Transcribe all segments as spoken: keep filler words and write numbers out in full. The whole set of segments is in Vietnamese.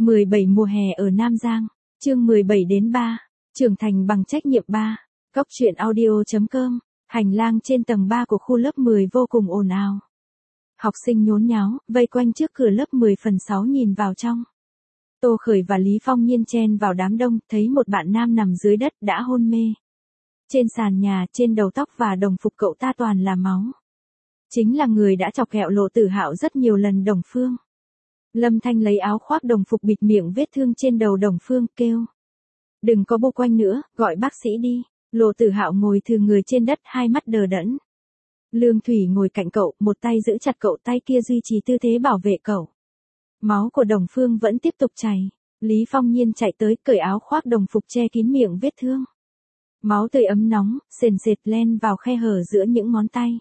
mười bảy mùa hè ở Nam Giang, chương mười bảy đến ba, trưởng thành bằng trách nhiệm ba. Góc truyện audio.com, hành lang trên tầng ba của khu lớp mười vô cùng ồn ào. Học sinh nhốn nháo, vây quanh trước cửa lớp mười phần sáu nhìn vào trong. Tô Khởi và Lý Phong Nhiên chen vào đám đông, thấy một bạn nam nằm dưới đất đã hôn mê. Trên sàn nhà, trên đầu tóc và đồng phục cậu ta toàn là máu. Chính là người đã chọc ghẹo Lộ Tử Hạo rất nhiều lần Đồng Phương. Lâm Thanh lấy áo khoác đồng phục bịt miệng vết thương trên đầu Đồng Phương, kêu: "Đừng có bô quanh nữa, gọi bác sĩ đi." Lộ Tử Hạo ngồi thừ người trên đất, hai mắt đờ đẫn. Lương Thủy ngồi cạnh cậu, một tay giữ chặt cậu, tay kia duy trì tư thế bảo vệ cậu. Máu của Đồng Phương vẫn tiếp tục chảy. Lý Phong Nhiên chạy tới, cởi áo khoác đồng phục che kín miệng vết thương. Máu tươi ấm nóng, sền sệt len vào khe hở giữa những ngón tay.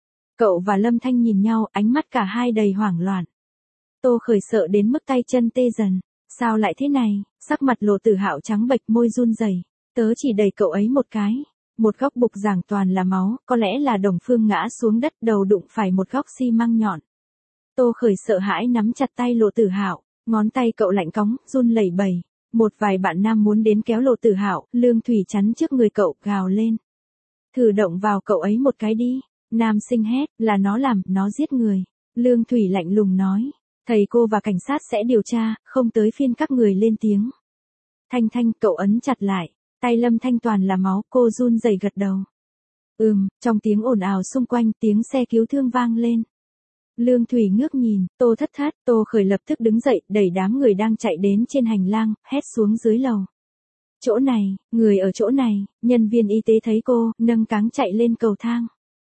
Cậu và Lâm Thanh nhìn nhau, ánh mắt cả hai đầy hoảng loạn. Tô Khởi sợ đến mức tay chân tê dần. Sao lại thế này? Sắc mặt Lộ Tử Hạo trắng bệch, môi run rẩy. Tớ chỉ đẩy cậu ấy một cái. Một góc bục giảng toàn là máu, có lẽ là Đồng Phương ngã xuống đất, đầu đụng phải một góc xi măng nhọn. Tô Khởi sợ hãi nắm chặt tay Lộ Tử Hạo, ngón tay cậu lạnh cóng, run lẩy bẩy. Một vài bạn nam muốn đến kéo Lộ Tử Hạo, Lương Thủy chắn trước người cậu, gào lên: "Thử động vào cậu ấy một cái đi." Nam sinh hét: "Là nó làm, nó giết người." Lương Thủy lạnh lùng nói: "Thầy cô và cảnh sát sẽ điều tra, không tới phiên các người lên tiếng." Thanh Thanh, cậu ấn chặt lại. Tay Lâm Thanh toàn là máu, cô run rẩy gật đầu. Ừm, trong tiếng ồn ào xung quanh, tiếng xe cứu thương vang lên. Lương Thủy ngước nhìn, Tô Thất Thất, Tô Khởi lập tức đứng dậy, đẩy đám người đang chạy đến trên hành lang, hét xuống dưới lầu: "Chỗ này, người ở chỗ này." Nhân viên y tế thấy cô, nâng cáng chạy lên cầu thang.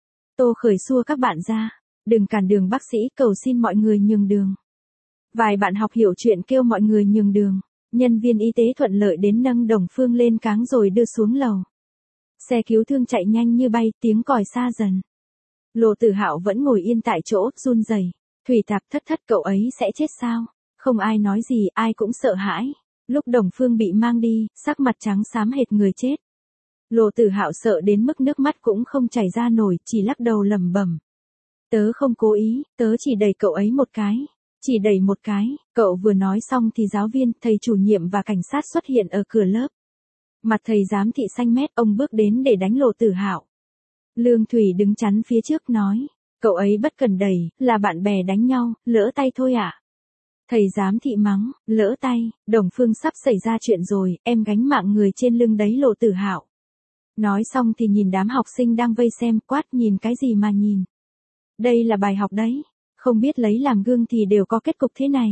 Tô Khởi xua các bạn ra: "Đừng cản đường bác sĩ, cầu xin mọi người nhường đường." Vài bạn học hiểu chuyện kêu mọi người nhường đường. Nhân viên y tế thuận lợi đến nâng Đồng Phương lên cáng rồi đưa xuống lầu. Xe cứu thương chạy nhanh như bay, tiếng còi xa dần. Lộ Tử Hạo vẫn ngồi yên tại chỗ, run rẩy. "Thủy Tạp, Thất Thất, cậu ấy sẽ chết sao?" Không ai nói gì, ai cũng sợ hãi. Lúc Đồng Phương bị mang đi, sắc mặt trắng xám hệt người chết. Lộ Tử Hạo sợ đến mức nước mắt cũng không chảy ra nổi, chỉ lắc đầu lẩm bẩm: "Tớ không cố ý, tớ chỉ đẩy cậu ấy một cái. Chỉ đẩy một cái." Cậu vừa nói xong thì giáo viên, thầy chủ nhiệm và cảnh sát xuất hiện ở cửa lớp. Mặt thầy giám thị xanh mét, ông bước đến để đánh Lộ Tử Hạo. Lương Thủy đứng chắn phía trước nói: "Cậu ấy bất cần đẩy, là bạn bè đánh nhau, lỡ tay thôi ạ." Thầy giám thị mắng: "Lỡ tay, Đồng Phương sắp xảy ra chuyện rồi, em gánh mạng người trên lưng đấy." Lộ Tử Hạo nói xong thì nhìn đám học sinh đang vây xem, quát: "Nhìn cái gì mà nhìn? Đây là bài học đấy, không biết lấy làm gương thì đều có kết cục thế này.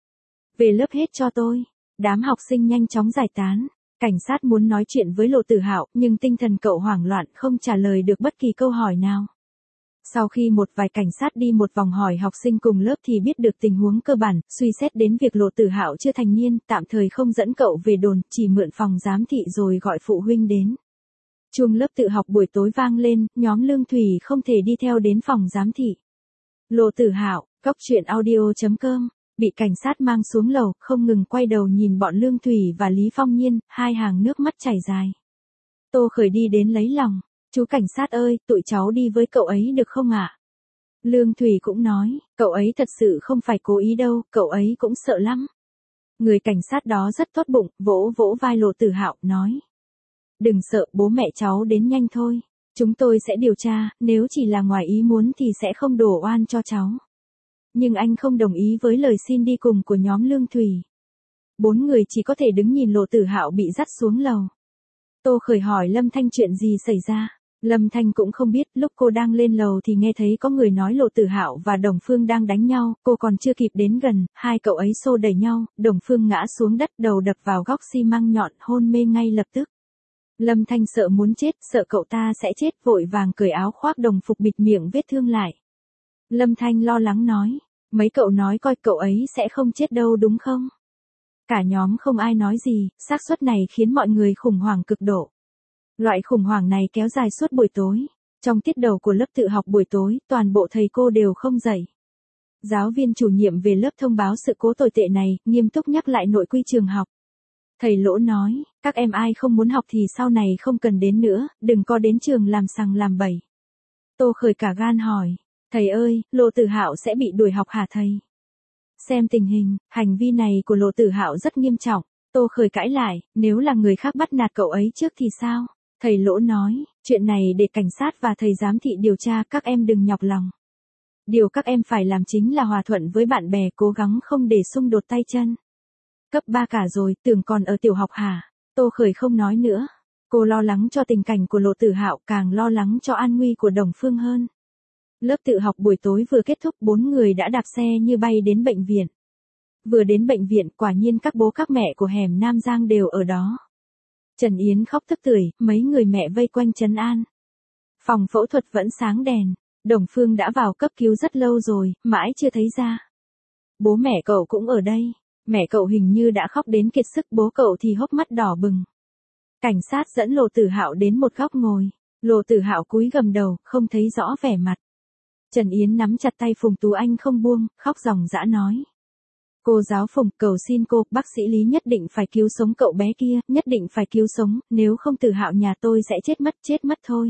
Về lớp hết cho tôi." Đám học sinh nhanh chóng giải tán. Cảnh sát muốn nói chuyện với Lộ Tử Hạo, nhưng tinh thần cậu hoảng loạn, không trả lời được bất kỳ câu hỏi nào. Sau khi một vài cảnh sát đi một vòng hỏi học sinh cùng lớp thì biết được tình huống cơ bản, suy xét đến việc Lộ Tử Hạo chưa thành niên, tạm thời không dẫn cậu về đồn, chỉ mượn phòng giám thị rồi gọi phụ huynh đến. Chuông lớp tự học buổi tối vang lên, nhóm Lương Thủy không thể đi theo đến phòng giám thị. Lộ Tử Hạo, góc truyện audio.com, bị cảnh sát mang xuống lầu, không ngừng quay đầu nhìn bọn Lương Thủy và Lý Phong Nhiên, hai hàng nước mắt chảy dài. Tô Khởi đi đến lấy lòng: "Chú cảnh sát ơi, tụi cháu đi với cậu ấy được không ạ?" Lương Thủy cũng nói: "Cậu ấy thật sự không phải cố ý đâu, cậu ấy cũng sợ lắm." Người cảnh sát đó rất tốt bụng, vỗ vỗ vai Lộ Tử Hạo, nói: "Đừng sợ, bố mẹ cháu đến nhanh thôi. Chúng tôi sẽ điều tra, nếu chỉ là ngoài ý muốn thì sẽ không đổ oan cho cháu." Nhưng anh không đồng ý với lời xin đi cùng của nhóm Lương Thủy. Bốn người chỉ có thể đứng nhìn Lộ Tử Hạo bị dắt xuống lầu. Tô Khởi hỏi Lâm Thanh chuyện gì xảy ra. Lâm Thanh cũng không biết, lúc cô đang lên lầu thì nghe thấy có người nói Lộ Tử Hạo và Đồng Phương đang đánh nhau, cô còn chưa kịp đến gần, hai cậu ấy xô đẩy nhau, Đồng Phương ngã xuống đất, đầu đập vào góc xi măng nhọn, hôn mê ngay lập tức. Lâm Thanh sợ muốn chết, sợ cậu ta sẽ chết, vội vàng cởi áo khoác đồng phục bịt miệng vết thương lại. Lâm Thanh lo lắng nói: "Mấy cậu nói coi cậu ấy sẽ không chết đâu đúng không?" Cả nhóm không ai nói gì, xác suất này khiến mọi người khủng hoảng cực độ. Loại khủng hoảng này kéo dài suốt buổi tối. Trong tiết đầu của lớp tự học buổi tối, toàn bộ thầy cô đều không dậy. Giáo viên chủ nhiệm về lớp thông báo sự cố tồi tệ này, nghiêm túc nhắc lại nội quy trường học. Thầy Lỗ nói: "Các em ai không muốn học thì sau này không cần đến nữa, đừng có đến trường làm sằng làm bậy." Tô Khởi cả gan hỏi: "Thầy ơi, Lộ Tử Hạo sẽ bị đuổi học hả thầy?" Xem tình hình, hành vi này của Lộ Tử Hạo rất nghiêm trọng. Tô Khởi cãi lại, nếu là người khác bắt nạt cậu ấy trước thì sao? Thầy Lỗ nói, chuyện này để cảnh sát và thầy giám thị điều tra, các em đừng nhọc lòng. Điều các em phải làm chính là hòa thuận với bạn bè, cố gắng không để xung đột tay chân. Cấp ba cả rồi, tưởng còn ở tiểu học hả? Tô Khởi không nói nữa. Cô lo lắng cho tình cảnh của Lộ Tử Hạo, càng lo lắng cho an nguy của Đồng Phương hơn. Lớp tự học buổi tối vừa kết thúc, bốn người đã đạp xe như bay đến bệnh viện. Vừa đến bệnh viện, quả nhiên các bố các mẹ của hẻm Nam Giang đều ở đó. Trần Yến khóc tức tưởi, mấy người mẹ vây quanh trấn an. Phòng phẫu thuật vẫn sáng đèn. Đồng Phương đã vào cấp cứu rất lâu rồi, mãi chưa thấy ra. Bố mẹ cậu cũng ở đây. Mẹ cậu hình như đã khóc đến kiệt sức, bố cậu thì hốc mắt đỏ bừng. Cảnh sát dẫn Lộ Tử Hạo đến một góc ngồi. Lộ Tử Hạo cúi gằm đầu, không thấy rõ vẻ mặt. Trần Yến nắm chặt tay Phùng Tú Anh không buông, khóc ròng rã nói. Cô giáo Phùng, cầu xin cô, bác sĩ Lý nhất định phải cứu sống cậu bé kia, nhất định phải cứu sống, nếu không Tử Hạo nhà tôi sẽ chết mất, chết mất thôi.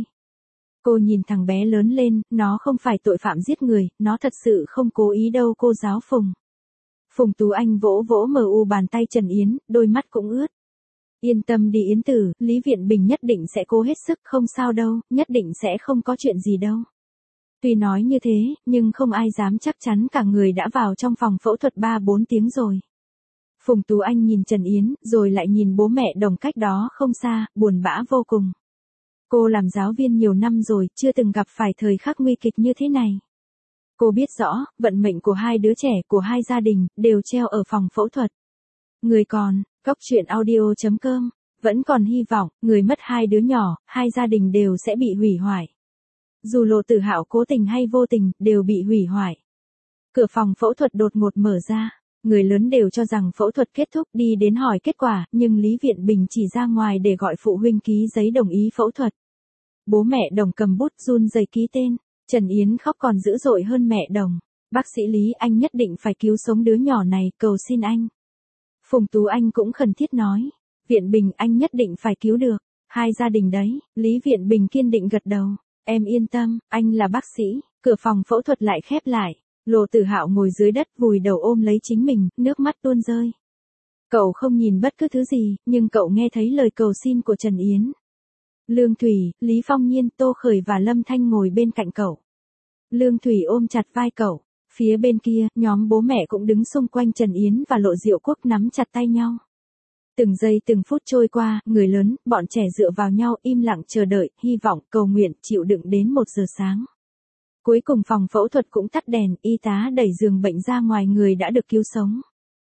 Cô nhìn thằng bé lớn lên, nó không phải tội phạm giết người, nó thật sự không cố ý đâu cô giáo Phùng. Phùng Tú Anh vỗ vỗ mờ u bàn tay Trần Yến, đôi mắt cũng ướt. Yên tâm đi Yến tử, Lý Viện Bình nhất định sẽ cố hết sức, không sao đâu, nhất định sẽ không có chuyện gì đâu. Tuy nói như thế, nhưng không ai dám chắc chắn, cả người đã vào trong phòng phẫu thuật ba bốn tiếng rồi. Phùng Tú Anh nhìn Trần Yến, rồi lại nhìn bố mẹ Đồng cách đó không xa, buồn bã vô cùng. Cô làm giáo viên nhiều năm rồi, chưa từng gặp phải thời khắc nguy kịch như thế này. Cô biết rõ, vận mệnh của hai đứa trẻ, của hai gia đình, đều treo ở phòng phẫu thuật. Người còn, góc truyện audio chấm com, vẫn còn hy vọng, người mất hai đứa nhỏ, hai gia đình đều sẽ bị hủy hoại. Dù Lộ Tử Hạo cố tình hay vô tình, đều bị hủy hoại. Cửa phòng phẫu thuật đột ngột mở ra, người lớn đều cho rằng phẫu thuật kết thúc, đi đến hỏi kết quả, nhưng Lý Viện Bình chỉ ra ngoài để gọi phụ huynh ký giấy đồng ý phẫu thuật. Bố mẹ Đồng cầm bút run rẩy ký tên, Trần Yến khóc còn dữ dội hơn mẹ Đồng. Bác sĩ Lý, anh nhất định phải cứu sống đứa nhỏ này, cầu xin anh. Phùng Tú Anh cũng khẩn thiết nói, Viện Bình anh nhất định phải cứu được, hai gia đình đấy. Lý Viện Bình kiên định gật đầu, em yên tâm, anh là bác sĩ. Cửa phòng phẫu thuật lại khép lại, Lộ Tử Hạo ngồi dưới đất vùi đầu ôm lấy chính mình, nước mắt tuôn rơi. Cậu không nhìn bất cứ thứ gì, nhưng cậu nghe thấy lời cầu xin của Trần Yến. Lương Thủy, Lý Phong Nhiên, Tô Khởi và Lâm Thanh ngồi bên cạnh cậu. Lương Thủy ôm chặt vai cậu. Phía bên kia, nhóm bố mẹ cũng đứng xung quanh Trần Yến và Lộ Diệu Quốc nắm chặt tay nhau. Từng giây từng phút trôi qua, người lớn, bọn trẻ dựa vào nhau im lặng chờ đợi, hy vọng, cầu nguyện, chịu đựng đến một giờ sáng. Cuối cùng phòng phẫu thuật cũng tắt đèn, y tá đẩy giường bệnh ra ngoài, người đã được cứu sống.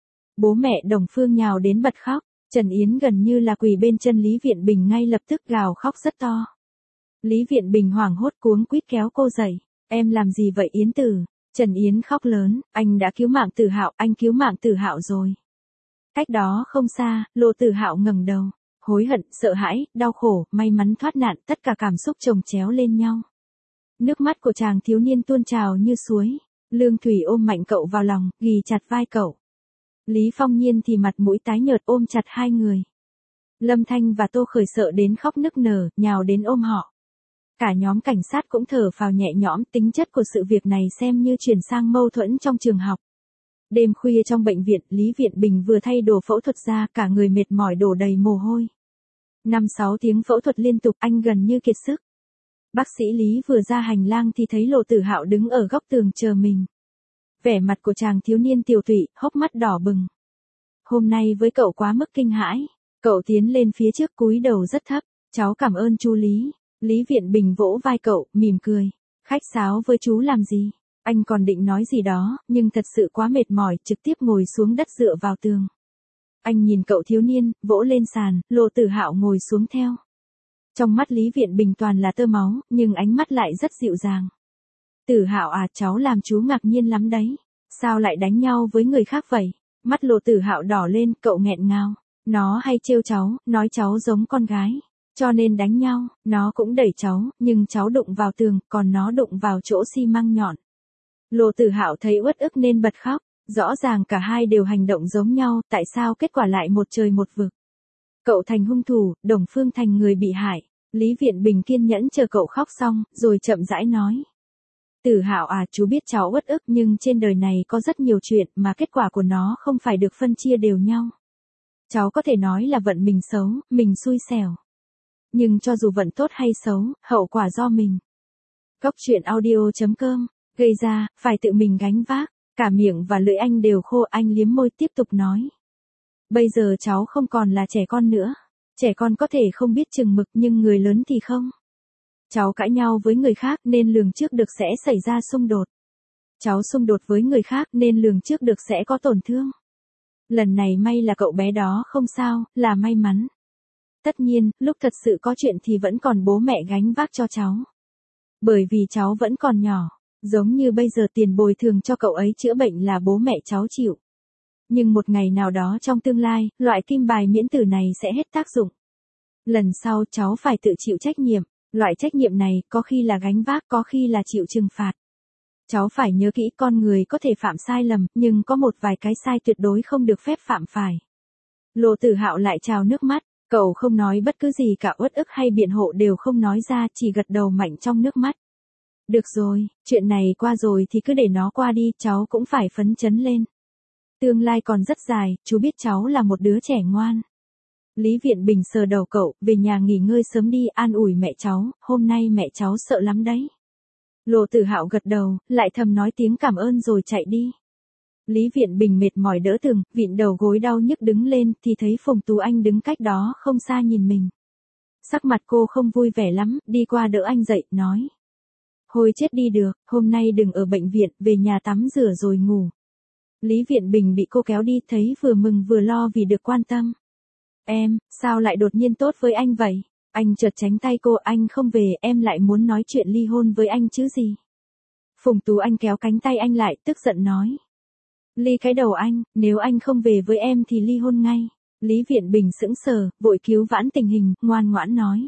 Bố mẹ Đồng Phương nhào đến bật khóc, Trần Yến gần như là quỳ bên chân Lý Viện Bình, ngay lập tức gào khóc rất to. Lý Viện Bình hoảng hốt cuống quýt kéo cô dậy, em làm gì vậy Yến tử? Trần Yến khóc lớn, anh đã cứu mạng Tử Hạo, anh cứu mạng Tử Hạo rồi. Cách đó không xa, Lộ Tử Hạo ngẩng đầu, hối hận, sợ hãi, đau khổ, may mắn thoát nạn, tất cả cảm xúc chồng chéo lên nhau. Nước mắt của chàng thiếu niên tuôn trào như suối. Lương Thủy ôm mạnh cậu vào lòng, ghì chặt vai cậu. Lý Phong Nhiên thì mặt mũi tái nhợt ôm chặt hai người. Lâm Thanh và Tô Khởi sợ đến khóc nức nở, nhào đến ôm họ. Cả nhóm cảnh sát cũng thở phào nhẹ nhõm, tính chất của sự việc này xem như chuyển sang mâu thuẫn trong trường học. Đêm khuya trong bệnh viện, Lý Viện Bình vừa thay đồ phẫu thuật ra, cả người mệt mỏi đổ đầy mồ hôi. Năm sáu tiếng phẫu thuật liên tục, anh gần như kiệt sức. Bác sĩ Lý vừa ra hành lang thì thấy Lộ Tử Hạo đứng ở góc tường chờ mình. Vẻ mặt của chàng thiếu niên tiều tụy, hốc mắt đỏ bừng. Hôm nay với cậu quá mức kinh hãi. Cậu tiến lên phía trước cúi đầu rất thấp. Cháu cảm ơn chú Lý. Lý Viện Bình vỗ vai cậu, mỉm cười. Khách sáo với chú làm gì? Anh còn định nói gì đó, nhưng thật sự quá mệt mỏi, trực tiếp ngồi xuống đất dựa vào tường. Anh nhìn cậu thiếu niên, vỗ lên sàn, Lộ Tử Hạo ngồi xuống theo. Trong mắt Lý Viện Bình toàn là tơ máu, nhưng ánh mắt lại rất dịu dàng. Tử Hạo à, cháu làm chú ngạc nhiên lắm đấy. Sao lại đánh nhau với người khác vậy? Mắt Lộ Tử Hạo đỏ lên, cậu nghẹn ngào. Nó hay trêu cháu, nói cháu giống con gái. Cho nên đánh nhau, nó cũng đẩy cháu, nhưng cháu đụng vào tường, còn nó đụng vào chỗ xi măng nhọn. Lộ Tử Hạo thấy uất ức nên bật khóc. Rõ ràng cả hai đều hành động giống nhau, tại sao kết quả lại một trời một vực? Cậu thành hung thủ, Đồng Phương thành người bị hại. Lý Viện Bình kiên nhẫn chờ cậu khóc xong, rồi chậm rãi nói. Tử Hạo à, chú biết cháu uất ức nhưng trên đời này có rất nhiều chuyện mà kết quả của nó không phải được phân chia đều nhau. Cháu có thể nói là vận mình xấu, mình xui xẻo. Nhưng cho dù vận tốt hay xấu, hậu quả do mình. Góc truyện audio chấm com, gây ra, phải tự mình gánh vác. Cả miệng và lưỡi anh đều khô, anh liếm môi tiếp tục nói. Bây giờ cháu không còn là trẻ con nữa. Trẻ con có thể không biết chừng mực nhưng người lớn thì không. Cháu cãi nhau với người khác nên lường trước được sẽ xảy ra xung đột. Cháu xung đột với người khác nên lường trước được sẽ có tổn thương. Lần này may là cậu bé đó không sao, là may mắn. Tất nhiên, lúc thật sự có chuyện thì vẫn còn bố mẹ gánh vác cho cháu. Bởi vì cháu vẫn còn nhỏ, giống như bây giờ tiền bồi thường cho cậu ấy chữa bệnh là bố mẹ cháu chịu. Nhưng một ngày nào đó trong tương lai, loại kim bài miễn tử này sẽ hết tác dụng. Lần sau cháu phải tự chịu trách nhiệm, loại trách nhiệm này có khi là gánh vác, có khi là chịu trừng phạt. Cháu phải nhớ kỹ, con người có thể phạm sai lầm, nhưng có một vài cái sai tuyệt đối không được phép phạm phải. Lộ Tử Hạo lại trào nước mắt, cậu không nói bất cứ gì cả, uất ức hay biện hộ đều không nói ra, chỉ gật đầu mạnh trong nước mắt. Được rồi, chuyện này qua rồi thì cứ để nó qua đi, cháu cũng phải phấn chấn lên. Tương lai còn rất dài, chú biết cháu là một đứa trẻ ngoan. Lý Viện Bình sờ đầu cậu, về nhà nghỉ ngơi sớm đi, an ủi mẹ cháu, hôm nay mẹ cháu sợ lắm đấy. Lộ Tử Hạo gật đầu, lại thầm nói tiếng cảm ơn rồi chạy đi. Lý Viện Bình mệt mỏi đỡ tường, vịn đầu gối đau nhức đứng lên thì thấy Phùng Tú Anh đứng cách đó không xa nhìn mình. Sắc mặt cô không vui vẻ lắm, đi qua đỡ anh dậy, nói. Hồi chết đi được, hôm nay đừng ở bệnh viện, về nhà tắm rửa rồi ngủ. Lý Viện Bình bị cô kéo đi, thấy vừa mừng vừa lo vì được quan tâm. Em, sao lại đột nhiên tốt với anh vậy? Anh chợt tránh tay cô, anh không về, em lại muốn nói chuyện ly hôn với anh chứ gì? Phùng Tú Anh kéo cánh tay anh lại, tức giận nói. Ly cái đầu anh, nếu anh không về với em thì ly hôn ngay. Lý Viện Bình sững sờ, vội cứu vãn tình hình, ngoan ngoãn nói.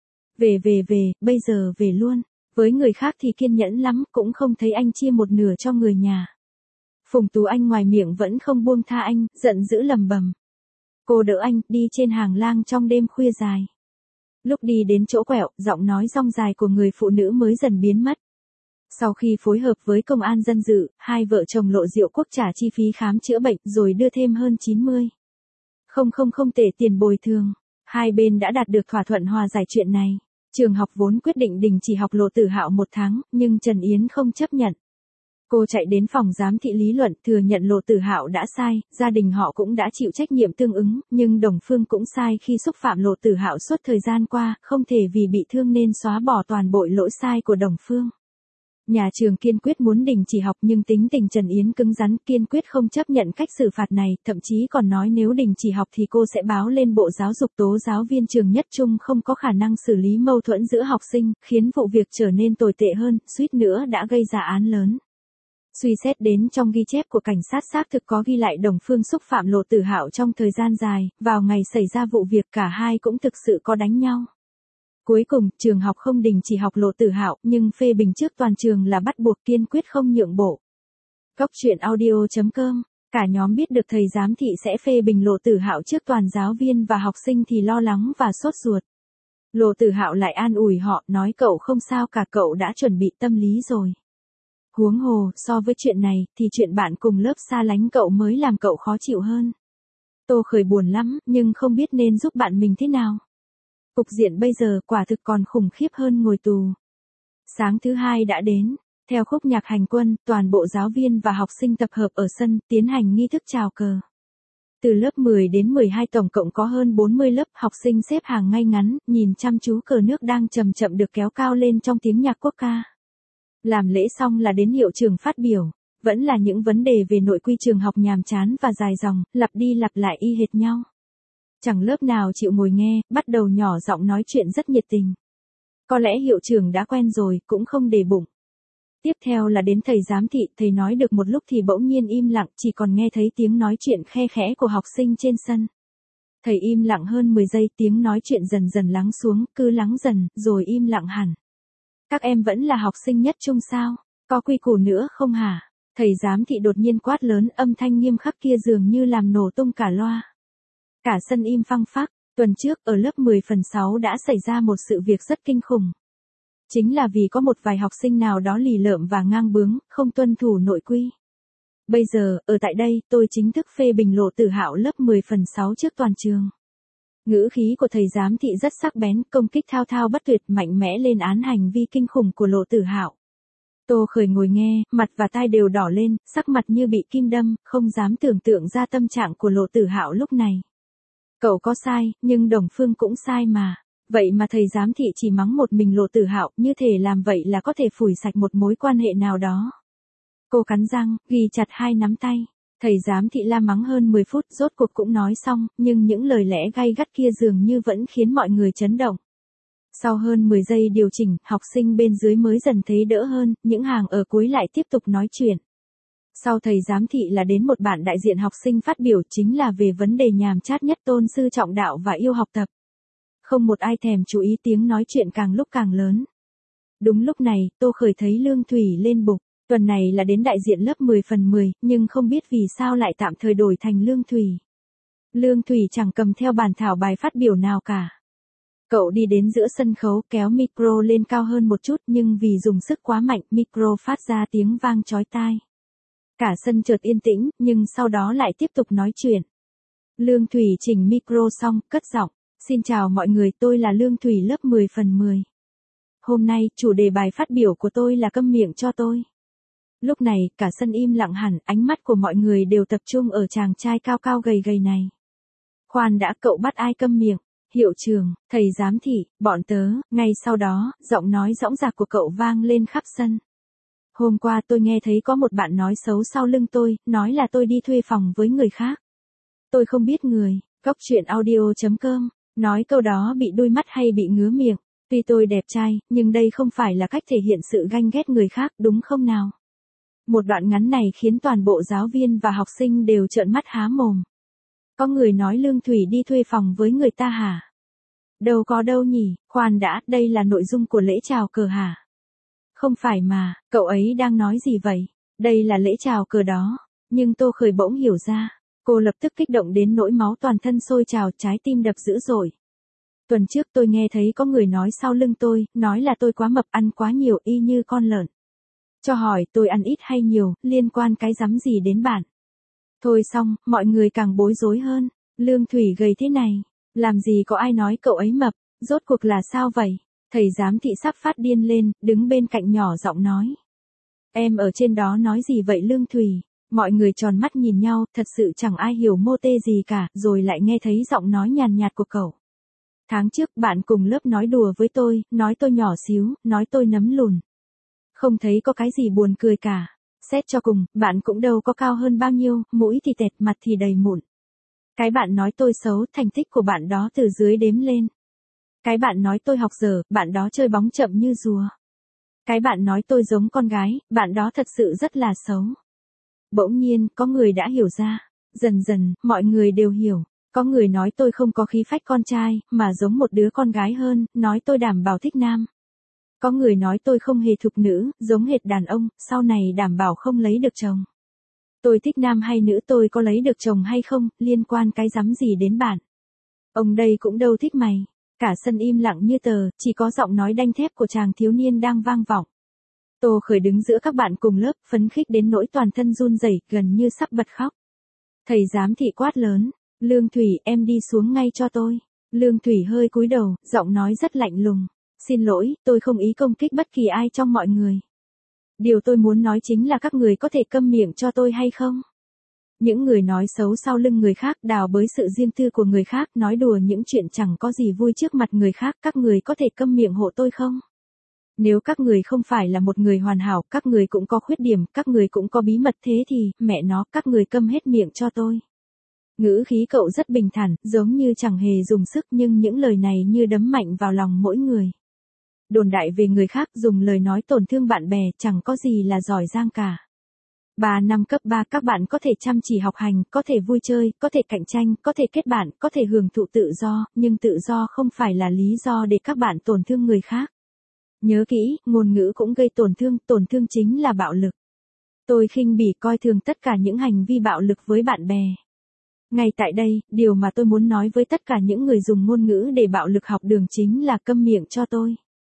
Về về về, bây giờ về luôn. Với người khác thì kiên nhẫn lắm, cũng không thấy anh chia một nửa cho người nhà. Phùng Tú Anh ngoài miệng vẫn không buông tha anh, giận dữ lầm bầm. Cô đỡ anh, đi trên hàng lang trong đêm khuya dài. Lúc đi đến chỗ quẹo, giọng nói rong dài của người phụ nữ mới dần biến mất. Sau khi phối hợp với công an dân dự, hai vợ chồng Lộ Diệu Quốc trả chi phí khám chữa bệnh rồi đưa thêm hơn chín mươi. Không không không tệ tiền bồi thường. Hai bên đã đạt được thỏa thuận hòa giải chuyện này. Trường học vốn quyết định đình chỉ học Lộ Tử Hạo một tháng, nhưng Trần Yến không chấp nhận. Cô chạy đến phòng giám thị lý luận, thừa nhận Lộ Tử Hạo đã sai, gia đình họ cũng đã chịu trách nhiệm tương ứng, nhưng Đồng Phương cũng sai khi xúc phạm Lộ Tử Hạo suốt thời gian qua, không thể vì bị thương nên xóa bỏ toàn bộ lỗi sai của Đồng Phương. Nhà trường kiên quyết muốn đình chỉ học nhưng tính tình Trần Yến cứng rắn, kiên quyết không chấp nhận cách xử phạt này, thậm chí còn nói nếu đình chỉ học thì cô sẽ báo lên Bộ Giáo dục tố giáo viên trường Nhất Trung không có khả năng xử lý mâu thuẫn giữa học sinh, khiến vụ việc trở nên tồi tệ hơn, suýt nữa đã gây ra án lớn. Suy xét đến trong ghi chép của cảnh sát xác thực có ghi lại Đồng Phương xúc phạm Lộ Tử Hạo trong thời gian dài, vào ngày xảy ra vụ việc cả hai cũng thực sự có đánh nhau. Cuối cùng, trường học không đình chỉ học Lộ Tử Hạo, nhưng phê bình trước toàn trường là bắt buộc, kiên quyết không nhượng bộ. Góc truyện audio chấm com, cả nhóm biết được thầy giám thị sẽ phê bình Lộ Tử Hạo trước toàn giáo viên và học sinh thì lo lắng và sốt ruột. Lộ Tử Hạo lại an ủi họ, nói cậu không sao cả, cậu đã chuẩn bị tâm lý rồi. Huống hồ, so với chuyện này, thì chuyện bạn cùng lớp xa lánh cậu mới làm cậu khó chịu hơn. Tô Khởi buồn lắm, nhưng không biết nên giúp bạn mình thế nào. Cục diện bây giờ quả thực còn khủng khiếp hơn ngồi tù. Sáng thứ hai đã đến, theo khúc nhạc hành quân, toàn bộ giáo viên và học sinh tập hợp ở sân, tiến hành nghi thức chào cờ. Từ lớp mười đến mười hai tổng cộng có hơn bốn mươi lớp học sinh xếp hàng ngay ngắn, nhìn chăm chú cờ nước đang chậm chậm được kéo cao lên trong tiếng nhạc quốc ca. Làm lễ xong là đến hiệu trưởng phát biểu, vẫn là những vấn đề về nội quy trường học nhàm chán và dài dòng, lặp đi lặp lại y hệt nhau. Chẳng lớp nào chịu ngồi nghe, bắt đầu nhỏ giọng nói chuyện rất nhiệt tình. Có lẽ hiệu trưởng đã quen rồi, cũng không để bụng. Tiếp theo là đến thầy giám thị, thầy nói được một lúc thì bỗng nhiên im lặng, chỉ còn nghe thấy tiếng nói chuyện khe khẽ của học sinh trên sân. Thầy im lặng hơn mười giây, tiếng nói chuyện dần dần lắng xuống, cứ lắng dần, rồi im lặng hẳn. Các em vẫn là học sinh nhất trung sao? Có quy củ nữa không hả? Thầy giám thị đột nhiên quát lớn, âm thanh nghiêm khắc kia dường như làm nổ tung cả loa. Cả sân im phăng phắc. Tuần trước ở lớp mười phần sáu đã xảy ra một sự việc rất kinh khủng. chính là vì có một vài học sinh nào đó lì lợm và ngang bướng, không tuân thủ nội quy. Bây giờ, ở tại đây, tôi chính thức phê bình Lộ Tử Hạo lớp mười phần sáu trước toàn trường. Ngữ khí của thầy giám thị rất sắc bén, công kích thao thao bất tuyệt, mạnh mẽ lên án hành vi kinh khủng của Lộ Tử Hạo. Tô Khởi ngồi nghe, mặt và tai đều đỏ lên, sắc mặt như bị kim đâm, không dám tưởng tượng ra tâm trạng của Lộ Tử Hạo lúc này. Cậu có sai, nhưng Đồng Phương cũng sai mà. Vậy mà thầy giám thị chỉ mắng một mình Lộ Tử Hạo, như thể làm vậy là có thể phủi sạch một mối quan hệ nào đó. Cô cắn răng, ghi chặt hai nắm tay. Thầy giám thị la mắng hơn mười phút, rốt cuộc cũng nói xong, nhưng những lời lẽ gay gắt kia dường như vẫn khiến mọi người chấn động. Sau hơn mười giây điều chỉnh, học sinh bên dưới mới dần thấy đỡ hơn, những hàng ở cuối lại tiếp tục nói chuyện. Sau thầy giám thị là đến một bạn đại diện học sinh phát biểu, chính là về vấn đề nhàm chát nhất, tôn sư trọng đạo và yêu học tập. Không một ai thèm chú ý, tiếng nói chuyện càng lúc càng lớn. Đúng lúc này, Tô Khởi thấy Lương Thủy lên bục. Tuần này là đến đại diện lớp mười phần mười, nhưng không biết vì sao lại tạm thời đổi thành Lương Thủy. Lương Thủy chẳng cầm theo bản thảo bài phát biểu nào cả. Cậu đi đến giữa sân khấu, kéo micro lên cao hơn một chút, nhưng vì dùng sức quá mạnh, micro phát ra tiếng vang chói tai. Cả sân chợt yên tĩnh, nhưng sau đó lại tiếp tục nói chuyện. Lương Thủy chỉnh micro xong, cất giọng. Xin chào mọi người, tôi là Lương Thủy lớp mười phần mười. Hôm nay, chủ đề bài phát biểu của tôi là câm miệng cho tôi. Lúc này, cả sân im lặng hẳn, ánh mắt của mọi người đều tập trung ở chàng trai cao cao gầy gầy này. Khoan đã, cậu bắt ai câm miệng? Hiệu trưởng, thầy giám thị, bọn tớ. Ngay sau đó, giọng nói dõng dạc của cậu vang lên khắp sân. Hôm qua tôi nghe thấy có một bạn nói xấu sau lưng tôi, nói là tôi đi thuê phòng với người khác. Tôi không biết người. Góc truyện audio chấm com. Nói câu đó bị đôi mắt hay bị ngứa miệng. Tuy tôi đẹp trai, nhưng đây không phải là cách thể hiện sự ganh ghét người khác, đúng không nào? Một đoạn ngắn này khiến toàn bộ giáo viên và học sinh đều trợn mắt há mồm. Có người nói Lương Thủy đi thuê phòng với người ta hả? Đâu có đâu nhỉ, khoan đã, đây là nội dung của lễ chào cờ hả? Không phải mà, cậu ấy đang nói gì vậy? Đây là lễ chào cờ đó. Nhưng Tô Khởi bỗng hiểu ra. Cô lập tức kích động đến nỗi máu toàn thân sôi trào, trái tim đập dữ dội. Tuần trước tôi nghe thấy có người nói sau lưng tôi, nói là tôi quá mập, ăn quá nhiều, y như con lợn. Cho hỏi tôi ăn ít hay nhiều, liên quan cái rắm gì đến bạn? Thôi xong, mọi người càng bối rối hơn. Lương Thủy gầy thế này, làm gì có ai nói cậu ấy mập, rốt cuộc là sao vậy? Thầy giám thị sắp phát điên lên, đứng bên cạnh nhỏ giọng nói. Em ở trên đó nói gì vậy Lương Thủy? Mọi người tròn mắt nhìn nhau, thật sự chẳng ai hiểu mô tê gì cả, rồi lại nghe thấy giọng nói nhàn nhạt của cậu. Tháng trước bạn cùng lớp nói đùa với tôi, nói tôi nhỏ xíu, nói tôi nấm lùn. Không thấy có cái gì buồn cười cả. Xét cho cùng, bạn cũng đâu có cao hơn bao nhiêu, mũi thì tẹt, mặt thì đầy mụn. Cái bạn nói tôi xấu, thành tích của bạn đó từ dưới đếm lên. Cái bạn nói tôi học dở, bạn đó chơi bóng chậm như rùa. Cái bạn nói tôi giống con gái, bạn đó thật sự rất là xấu. Bỗng nhiên, có người đã hiểu ra. Dần dần, mọi người đều hiểu. Có người nói tôi không có khí phách con trai, mà giống một đứa con gái hơn, nói tôi đảm bảo thích nam. Có người nói tôi không hề thục nữ, giống hệt đàn ông, sau này đảm bảo không lấy được chồng. Tôi thích nam hay nữ, tôi có lấy được chồng hay không, liên quan cái rắm gì đến bạn. Ông đây cũng đâu thích mày. Cả sân im lặng như tờ, chỉ có giọng nói đanh thép của chàng thiếu niên đang vang vọng. Tô Khởi đứng giữa các bạn cùng lớp, phấn khích đến nỗi toàn thân run rẩy, gần như sắp bật khóc. Thầy giám thị quát lớn, Lương Thủy, em đi xuống ngay cho tôi. Lương Thủy hơi cúi đầu, giọng nói rất lạnh lùng. Xin lỗi, tôi không ý công kích bất kỳ ai trong mọi người. Điều tôi muốn nói chính là các người có thể câm miệng cho tôi hay không? Những người nói xấu sau lưng người khác, đào bới sự riêng tư của người khác, nói đùa những chuyện chẳng có gì vui trước mặt người khác, các người có thể câm miệng hộ tôi không? Nếu các người không phải là một người hoàn hảo, các người cũng có khuyết điểm, các người cũng có bí mật, thế thì, mẹ nó, các người câm hết miệng cho tôi. Ngữ khí cậu rất bình thản, giống như chẳng hề dùng sức, nhưng những lời này như đấm mạnh vào lòng mỗi người. Đồn đại về người khác, dùng lời nói tổn thương bạn bè, chẳng có gì là giỏi giang cả. Ba năm cấp ba các bạn có thể chăm chỉ học hành, có thể vui chơi, có thể cạnh tranh, có thể kết bạn, có thể hưởng thụ tự do, nhưng tự do không phải là lý do để các bạn tổn thương người khác. Nhớ kỹ, ngôn ngữ cũng gây tổn thương, tổn thương chính là bạo lực. Tôi khinh bỉ coi thường tất cả những hành vi bạo lực với bạn bè. Ngay tại đây, điều mà tôi muốn nói với tất cả những người dùng ngôn ngữ để bạo lực học đường chính là câm miệng cho tôi.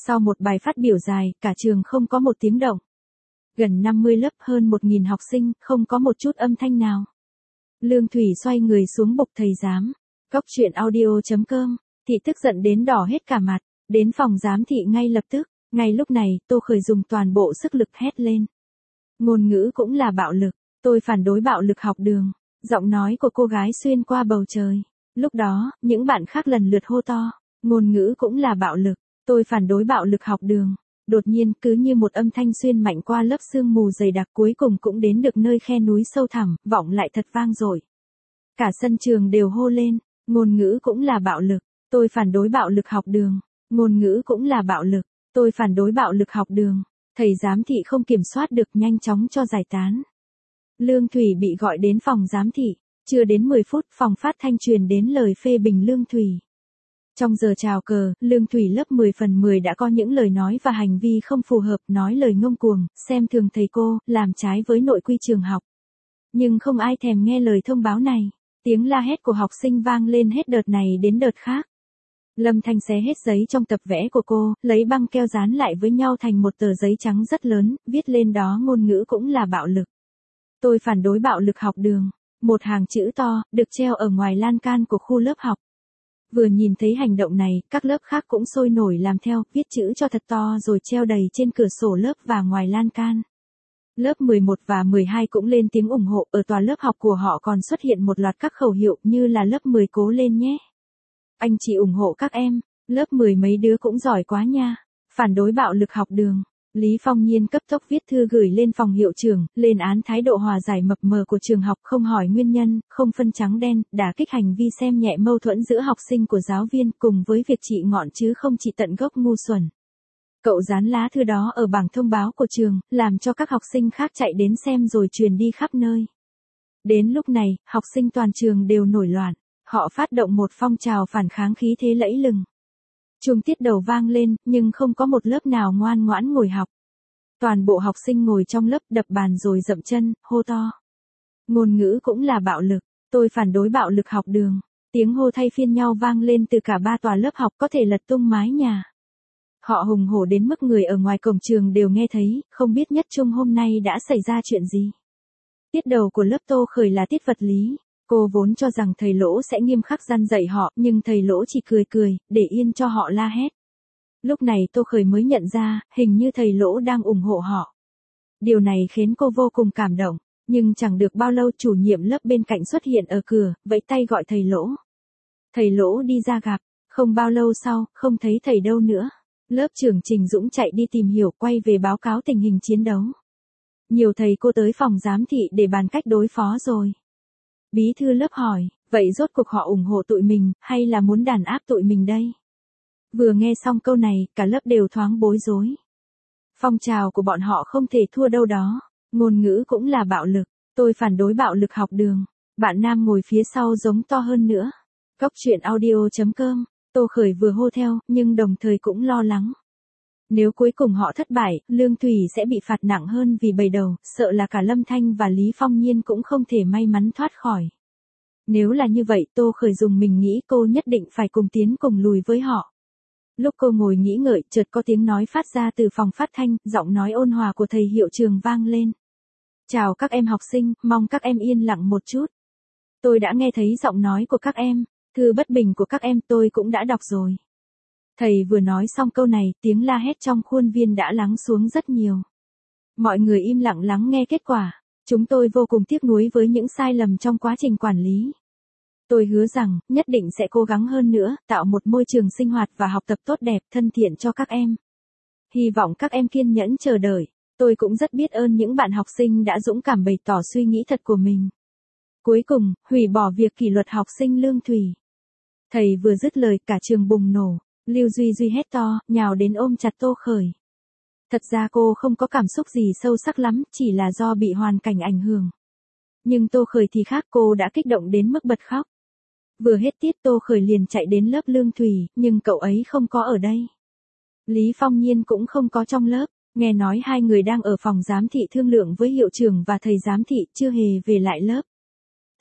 Sau một bài phát biểu dài, cả trường không có một tiếng động. Gần năm mươi lớp hơn một nghìn học sinh, không có một chút âm thanh nào. Lương Thủy xoay người xuống bục thầy giám. Cóc truyện audio chấm com. Thị tức giận đến đỏ hết cả mặt. Đến phòng giám thị ngay lập tức. Ngay lúc này, Tô Khởi dùng toàn bộ sức lực hét lên. Ngôn ngữ cũng là bạo lực. Tôi phản đối bạo lực học đường. Giọng nói của cô gái xuyên qua bầu trời. Lúc đó, những bạn khác lần lượt hô to. Ngôn ngữ cũng là bạo lực. Tôi phản đối bạo lực học đường. Đột nhiên, cứ như một âm thanh xuyên mạnh qua lớp sương mù dày đặc, cuối cùng cũng đến được nơi khe núi sâu thẳm, vọng lại thật vang dội. Cả sân trường đều hô lên. Ngôn ngữ cũng là bạo lực. Tôi phản đối bạo lực học đường. Ngôn ngữ cũng là bạo lực. Tôi phản đối bạo lực học đường. Thầy giám thị không kiểm soát được, nhanh chóng cho giải tán. Lương Thủy bị gọi đến phòng giám thị. Chưa đến mười phút, phòng phát thanh truyền đến lời phê bình Lương Thủy. Trong giờ chào cờ, Lương Thủy lớp mười phần mười đã có những lời nói và hành vi không phù hợp, nói lời ngông cuồng, xem thường thầy cô, làm trái với nội quy trường học. Nhưng không ai thèm nghe lời thông báo này. Tiếng la hét của học sinh vang lên hết đợt này đến đợt khác. Lâm Thanh xé hết giấy trong tập vẽ của cô, lấy băng keo dán lại với nhau thành một tờ giấy trắng rất lớn, viết lên đó ngôn ngữ cũng là bạo lực. Tôi phản đối bạo lực học đường. Một hàng chữ to, được treo ở ngoài lan can của khu lớp học. Vừa nhìn thấy hành động này, các lớp khác cũng sôi nổi làm theo, viết chữ cho thật to rồi treo đầy trên cửa sổ lớp và ngoài lan can. Lớp mười một và mười hai cũng lên tiếng ủng hộ, ở tòa lớp học của họ còn xuất hiện một loạt các khẩu hiệu như là lớp mười cố lên nhé. Anh chị ủng hộ các em, lớp mười mấy đứa cũng giỏi quá nha, phản đối bạo lực học đường. Lý Phong Nhiên cấp tốc viết thư gửi lên phòng hiệu trưởng, lên án thái độ hòa giải mập mờ của trường học, không hỏi nguyên nhân, không phân trắng đen, đả kích hành vi xem nhẹ mâu thuẫn giữa học sinh của giáo viên, cùng với việc trị ngọn chứ không trị tận gốc ngu xuẩn. Cậu dán lá thư đó ở bảng thông báo của trường, làm cho các học sinh khác chạy đến xem rồi truyền đi khắp nơi. Đến lúc này, học sinh toàn trường đều nổi loạn, họ phát động một phong trào phản kháng khí thế lẫy lừng. Chuông tiết đầu vang lên, nhưng không có một lớp nào ngoan ngoãn ngồi học. Toàn bộ học sinh ngồi trong lớp đập bàn rồi dậm chân, hô to. Ngôn ngữ cũng là bạo lực, tôi phản đối bạo lực học đường. Tiếng hô thay phiên nhau vang lên từ cả ba tòa lớp học, có thể lật tung mái nhà. Họ hùng hổ đến mức người ở ngoài cổng trường đều nghe thấy, không biết nhất trung hôm nay đã xảy ra chuyện gì. Tiết đầu của lớp Tô Khởi là tiết vật lý. Cô vốn cho rằng thầy Lỗ sẽ nghiêm khắc răn dạy họ, nhưng thầy Lỗ chỉ cười cười, để yên cho họ la hét. Lúc này Tô Khởi mới nhận ra, hình như thầy Lỗ đang ủng hộ họ. Điều này khiến cô vô cùng cảm động, nhưng chẳng được bao lâu chủ nhiệm lớp bên cạnh xuất hiện ở cửa, vẫy tay gọi thầy Lỗ. Thầy Lỗ đi ra gặp, không bao lâu sau, không thấy thầy đâu nữa. Lớp trưởng Trình Dũng chạy đi tìm hiểu, quay về báo cáo tình hình chiến đấu. Nhiều thầy cô tới phòng giám thị để bàn cách đối phó rồi. Bí thư lớp hỏi, vậy rốt cuộc họ ủng hộ tụi mình, hay là muốn đàn áp tụi mình đây? Vừa nghe xong câu này, cả lớp đều thoáng bối rối. Phong trào của bọn họ không thể thua đâu đó. Ngôn ngữ cũng là bạo lực. Tôi phản đối bạo lực học đường. Bạn nam ngồi phía sau giống to hơn nữa. Cóc truyện audio chấm com. Tô Khởi vừa hô theo, nhưng đồng thời cũng lo lắng. Nếu cuối cùng họ thất bại, Lương Thủy sẽ bị phạt nặng hơn vì bầy đầu, sợ là cả Lâm Thanh và Lý Phong Nhiên cũng không thể may mắn thoát khỏi. Nếu là như vậy, Tô Khởi dùng mình nghĩ cô nhất định phải cùng tiến cùng lùi với họ. Lúc cô ngồi nghĩ ngợi, chợt có tiếng nói phát ra từ phòng phát thanh, giọng nói ôn hòa của thầy hiệu trường vang lên. Chào các em học sinh, mong các em yên lặng một chút. Tôi đã nghe thấy giọng nói của các em, thư bất bình của các em tôi cũng đã đọc rồi. Thầy vừa nói xong câu này, tiếng la hét trong khuôn viên đã lắng xuống rất nhiều. Mọi người im lặng lắng nghe kết quả. Chúng tôi vô cùng tiếc nuối với những sai lầm trong quá trình quản lý. Tôi hứa rằng, nhất định sẽ cố gắng hơn nữa, tạo một môi trường sinh hoạt và học tập tốt đẹp, thân thiện cho các em. Hy vọng các em kiên nhẫn chờ đợi. Tôi cũng rất biết ơn những bạn học sinh đã dũng cảm bày tỏ suy nghĩ thật của mình. Cuối cùng, hủy bỏ việc kỷ luật học sinh Lương Thủy. Thầy vừa dứt lời, cả trường bùng nổ. Lưu Duy Duy hét to, nhào đến ôm chặt Tô Khởi. Thật ra cô không có cảm xúc gì sâu sắc lắm, chỉ là do bị hoàn cảnh ảnh hưởng. Nhưng Tô Khởi thì khác, cô đã kích động đến mức bật khóc. Vừa hết tiết Tô Khởi liền chạy đến lớp Lương Thủy, nhưng cậu ấy không có ở đây. Lý Phong Nhiên cũng không có trong lớp, nghe nói hai người đang ở phòng giám thị thương lượng với hiệu trưởng và thầy giám thị, chưa hề về lại lớp.